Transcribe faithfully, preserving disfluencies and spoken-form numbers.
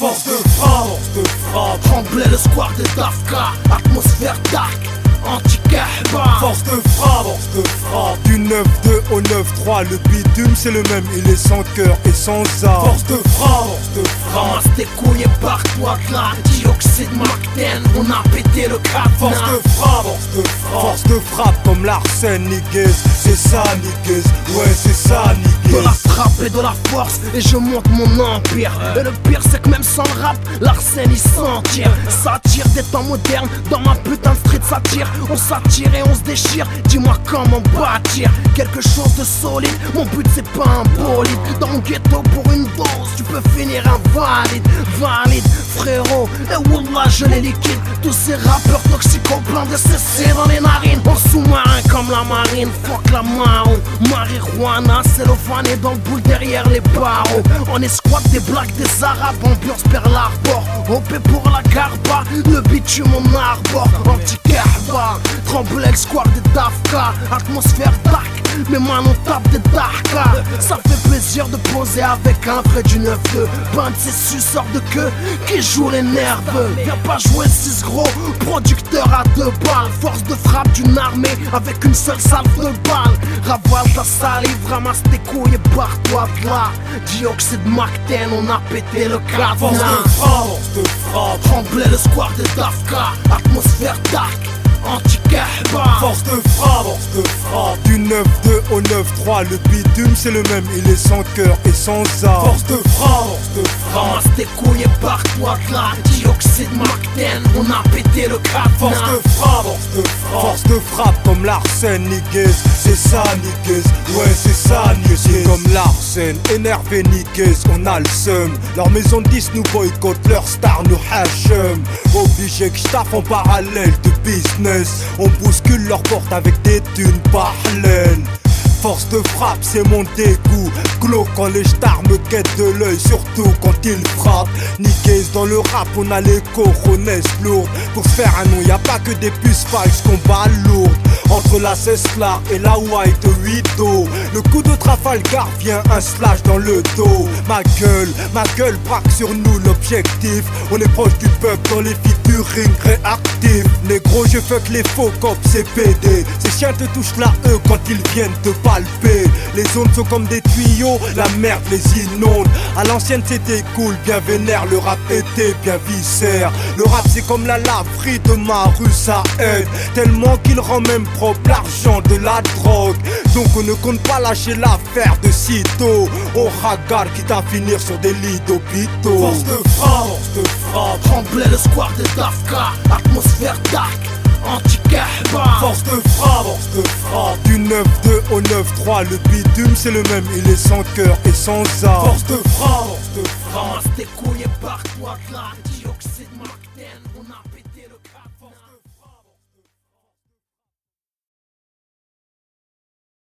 Force de frappe, force de frappe. Tremblait le square de Dafka, atmosphère dark, anti-kahba. Force de frappe, force de frappe. Du neuf deux au neuf trois, le bitume c'est le même, il est sans cœur et sans âme. Force de frappe, force de frappe. Ramasse tes couilles et barre-toi de là. Dioxyde Macten, on a pété le cap. Force de frappe, force de frappe. Force de frappe comme l'arsène, niguez. C'est ça, niguez. Ouais, c'est ça, niguez. De la frappe et de la force, et je monte mon empire. Et le pire c'est que même sans le rap, l'arsène il s'en tire. Ça tire des temps modernes, dans ma putain de street ça tire. On s'attire et on se déchire, dis-moi comment bâtir quelque chose de solide. Mon but c'est pas un bolide. Dans mon ghetto pour une dose, tu peux finir invalide. Valide, frérot, et wallah je les liquide. Tous ces rappeurs toxicos plein de C C dans les narines. En sous-marin comme la marine, fuck la marron. Marijuana, cellophane et dans le boule derrière les barreaux. On escouade des blagues des arabes, ambiance Pearl Harbor. O P pour la garba, le bitume mon arbore. Anti-kahba, tremblait le square de Dafka. Atmosphère dark, mes mains on tape des darka. Ça fait plaisir de poser avec un vrai du neuf deux. Bande ces suceurs de queue qui jouent les nerveux. Viens pas jouer six gros, producteur à deux balles. Force de frappe d'une armée avec une seule salve de balles. Ravale ta salive, ramasse tes couilles et barre-toi de là. Dioxyde Macten, on a pété le cadre. Force de frappe, force de frappe. Tremblait le square de Dafka, atmosphère dark, anti-kahba. Force de frappe, force de frappe. Du neuf deux au neuf trois, le bitume c'est le même, il est sans cœur et sans âme. Force de frappe, force de frappe. Ramasse tes couilles et barre-toi de là. Dioxyde Macten, on a pété le cadre. Force de frappe, force de frappe. Force de frappe comme l'arsène, niguez. C'est ça, niguez. Ouais, c'est ça, niguez. Comme l'arsène, énervé, niguez. On a le seum. Leur maison de disques nous boycottent, leur star nous hachem. Obligé que j'taffe en parallèle de business. On bouscule leurs portes avec des thunes parallèles. Force de frappe, c'est mon dégoût. Glauque quand les stars me guettent de l'œil, surtout quand ils frappent. Niguez dans le rap, on a les coronets lourdes. Pour se faire un nom, y a pas que des puces falses qu'on bat lourdes. Entre la Cessla et la White Widow, le coup de Trafalgar vient un slash dans le dos. Ma gueule, ma gueule braque sur nous l'objectif. On est proche du peuple dans les featuring réactifs. Les gros je fuck les faux cops, c'est P D. Ces chiens te touchent la E quand ils viennent te palper. Les zones sont comme des tuyaux, la merde les inonde. À l'ancienne c'était cool, bien vénère, le rap était bien viscère. Le rap c'est comme la laverie de ma rue, ça aide tellement qu'il rend même propre l'argent de la drogue. Donc on ne compte pas lâcher l'affaire de sitôt. On regarde quitte à finir sur des lits d'hôpitaux. Force de frappe, force de frappe. Tremblait le square de Dafka, atmosphère dark, anti-kahba. Force de frappe, force de frappe. Du neuf deux au neuf trois, le bitume c'est le même, il est sans cœur et sans âme. Force de frappe, force de frappe. Ramasse tes couilles et barre-toi de là. Dioxyde Macten, on a pété le